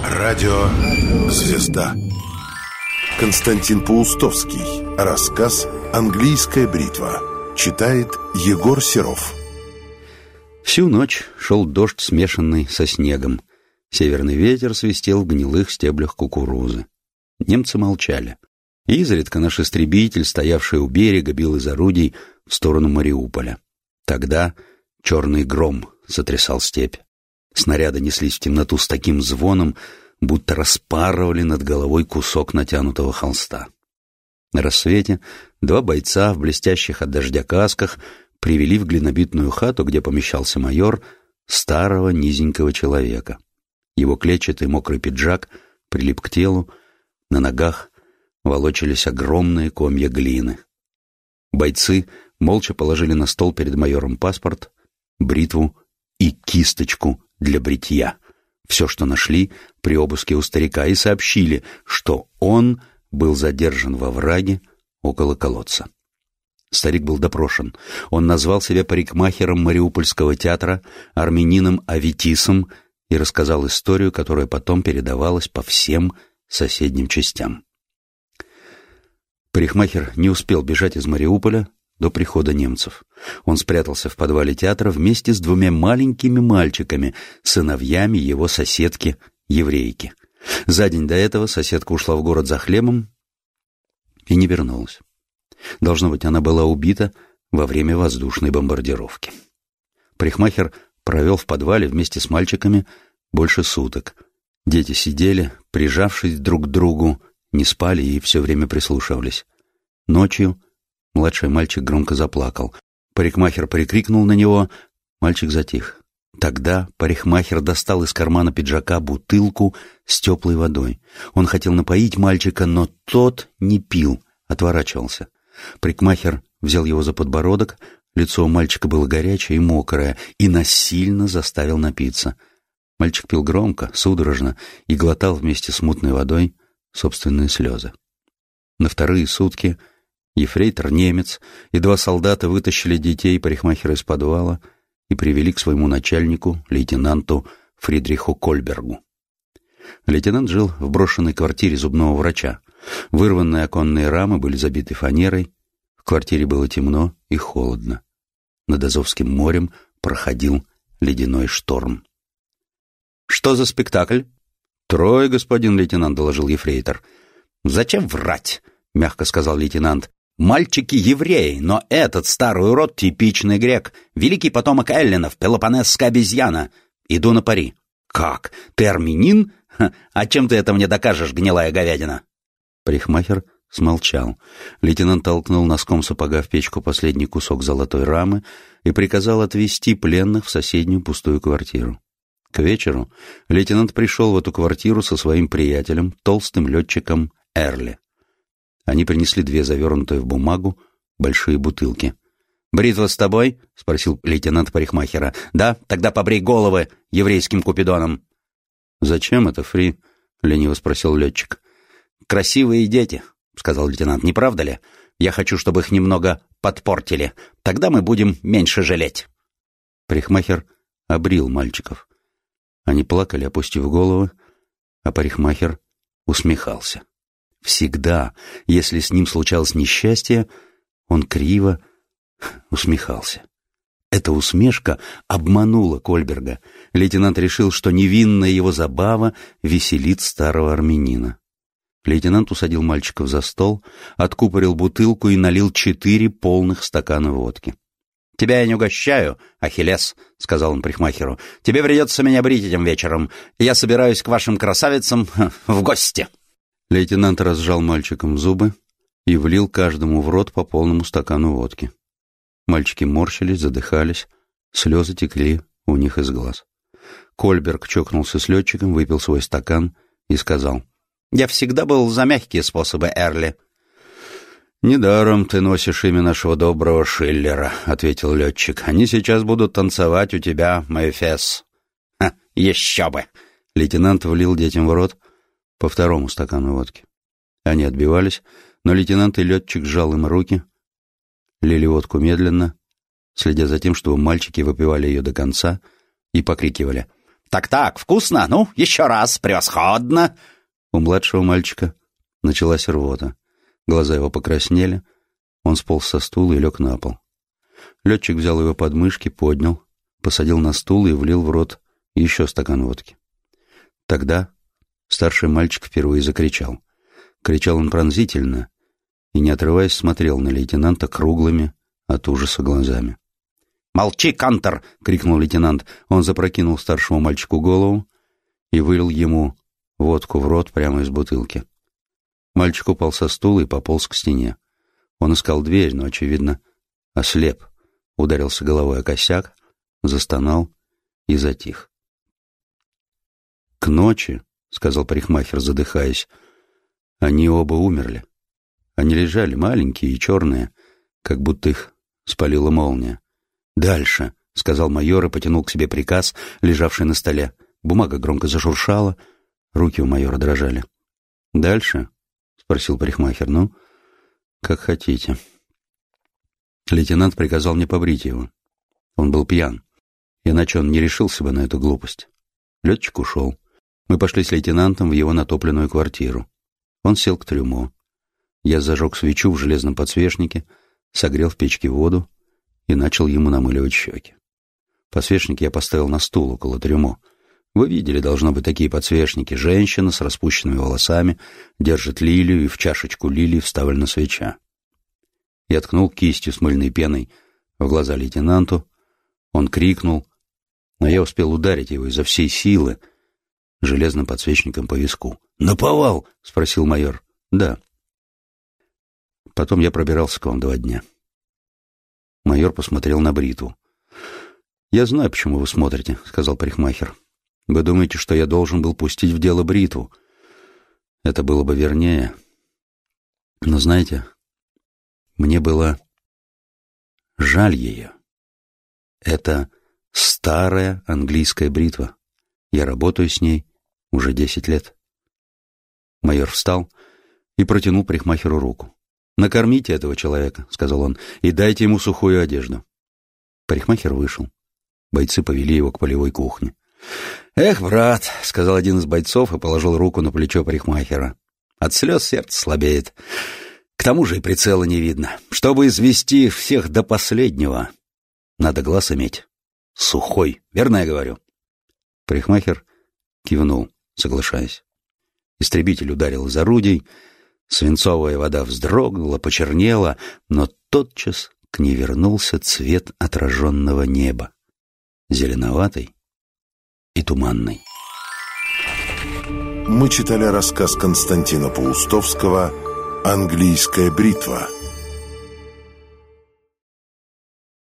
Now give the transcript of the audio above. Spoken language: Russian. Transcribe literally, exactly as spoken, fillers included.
Радио «Звезда». Константин Паустовский. Рассказ «Английская бритва». Читает Егор Серов. Всю ночь шел дождь, смешанный со снегом. Северный ветер свистел в гнилых стеблях кукурузы. Немцы молчали. И изредка наш истребитель, стоявший у берега, бил из орудий в сторону Мариуполя. Тогда черный гром сотрясал степь. Снаряды неслись в темноту с таким звоном, будто распарывали над головой кусок натянутого холста. На рассвете два бойца в блестящих от дождя касках привели в глинобитную хату, где помещался майор, старого низенького человека. Его клетчатый мокрый пиджак прилип к телу, на ногах волочились огромные комья глины. Бойцы молча положили на стол перед майором паспорт, бритву и кисточку для бритья, все, что нашли при обыске у старика, и сообщили, что он был задержан во враге около колодца. Старик был допрошен. Он назвал себя парикмахером Мариупольского театра, армянином Аветисом, и рассказал историю, которая потом передавалась по всем соседним частям. Парикмахер не успел бежать из Мариуполя до прихода немцев. Он спрятался в подвале театра вместе с двумя маленькими мальчиками, сыновьями его соседки-еврейки. За день до этого соседка ушла в город за хлебом и не вернулась. Должно быть, она была убита во время воздушной бомбардировки. Парикмахер провел в подвале вместе с мальчиками больше суток. Дети сидели, прижавшись друг к другу, не спали и все время прислушивались. Ночью младший мальчик громко заплакал. Парикмахер прикрикнул на него, мальчик затих. Тогда парикмахер достал из кармана пиджака бутылку с теплой водой. Он хотел напоить мальчика, но тот не пил, отворачивался. Парикмахер взял его за подбородок, лицо у мальчика было горячее и мокрое, и насильно заставил напиться. Мальчик пил громко, судорожно и глотал вместе с мутной водой собственные слезы. На вторые сутки ефрейтор-немец и два солдата вытащили детей парикмахера из подвала и привели к своему начальнику, лейтенанту Фридриху Кольбергу. Лейтенант жил в брошенной квартире зубного врача. Вырванные оконные рамы были забиты фанерой. В квартире было темно и холодно. Над Азовским морем проходил ледяной шторм. «Что за спектакль?» «Трое, господин лейтенант», — доложил ефрейтор. «Зачем врать?» — мягко сказал лейтенант. «Мальчики евреи, но этот старый урод — типичный грек, великий потомок эллинов, пелопонесская обезьяна. Иду на пари». «Как? Ты армянин? Ха, а чем ты это мне докажешь, гнилая говядина?» Парикмахер смолчал. Лейтенант толкнул носком сапога в печку последний кусок золотой рамы и приказал отвезти пленных в соседнюю пустую квартиру. К вечеру лейтенант пришел в эту квартиру со своим приятелем, толстым летчиком Эрли. Они принесли две завернутые в бумагу большие бутылки. «Бритва с тобой?» — спросил лейтенант парикмахера. «Да? Тогда побрей головы еврейским купидоном». «Зачем это, Фри?» — лениво спросил летчик. «Красивые дети», — сказал лейтенант, — «не правда ли? Я хочу, чтобы их немного подпортили. Тогда мы будем меньше жалеть». Парикмахер обрил мальчиков. Они плакали, опустив головы, а парикмахер усмехался. Всегда, если с ним случалось несчастье, он криво усмехался. Эта усмешка обманула Кольберга. Лейтенант решил, что невинная его забава веселит старого армянина. Лейтенант усадил мальчиков за стол, откупорил бутылку и налил четыре полных стакана водки. «Тебя я не угощаю, Ахиллес», — сказал он парикмахеру. «Тебе придется меня брить этим вечером. Я собираюсь к вашим красавицам в гости». Лейтенант разжал мальчикам зубы и влил каждому в рот по полному стакану водки. Мальчики морщились, задыхались, слезы текли у них из глаз. Кольберг чокнулся с летчиком, выпил свой стакан и сказал: «Я всегда был за мягкие способы, Эрли». «Недаром ты носишь имя нашего доброго Шиллера», — ответил летчик. «Они сейчас будут танцевать у тебя, Мэйфес». «Ха, еще бы!» Лейтенант влил детям в рот по второму стакану водки. Они отбивались, но лейтенант и летчик сжал им руки, лили водку медленно, следя за тем, чтобы мальчики выпивали ее до конца, и покрикивали: Так-так, вкусно? Ну, еще раз, превосходно!» У младшего мальчика началась рвота. Глаза его покраснели. Он сполз со стула и лег на пол. Летчик взял его под мышки, поднял, посадил на стул и влил в рот еще стакан водки. Тогда старший мальчик впервые закричал. Кричал он пронзительно и, не отрываясь, смотрел на лейтенанта круглыми от ужаса глазами. «Молчи, Кантор!» — крикнул лейтенант. Он запрокинул старшему мальчику голову и вылил ему водку в рот прямо из бутылки. Мальчик упал со стула и пополз к стене. Он искал дверь, но, очевидно, ослеп. Ударился головой о косяк, застонал и затих. «К ночи, — сказал парикмахер, задыхаясь, — они оба умерли. Они лежали маленькие и черные, как будто их спалила молния. «Дальше!» — сказал майор и потянул к себе приказ, лежавший на столе. Бумага громко зашуршала, руки у майора дрожали. «Дальше?» — спросил парикмахер. «Ну, как хотите». Лейтенант приказал мне побрить его. Он был пьян, иначе он не решился бы на эту глупость. Летчик ушел. Мы пошли с лейтенантом в его натопленную квартиру. Он сел к трюмо. Я зажег свечу в железном подсвечнике, согрел в печке воду и начал ему намыливать щеки. Подсвечник я поставил на стул около трюмо. Вы видели, должно быть, такие подсвечники. Женщина с распущенными волосами держит лилию, и в чашечку лилии вставлена свеча. Я ткнул кистью с мыльной пеной в глаза лейтенанту. Он крикнул, но я успел ударить его изо всей силы железным подсвечником по виску. «Наповал?» — спросил майор. «Да». Потом я пробирался к вам два дня. Майор посмотрел на бритву. «Я знаю, почему вы смотрите», — сказал парикмахер. «Вы думаете, что я должен был пустить в дело бритву? Это было бы вернее. Но знаете, мне было жаль ее. Это старая английская бритва. Я работаю с ней уже десять лет». Майор встал и протянул парикмахеру руку. «Накормите этого человека», — сказал он, — «и дайте ему сухую одежду». Парикмахер вышел. Бойцы повели его к полевой кухне. «Эх, брат», — сказал один из бойцов и положил руку на плечо парикмахера. «От слез сердце слабеет. К тому же и прицела не видно. Чтобы извести их всех до последнего, надо глаз иметь. Сухой, верно я говорю?» Парикмахер кивнул, соглашаясь. Истребитель ударил из орудий, свинцовая вода вздрогнула, почернела, но тотчас к ней вернулся цвет отраженного неба, зеленоватый и туманный. Мы читали рассказ Константина Паустовского «Английская бритва».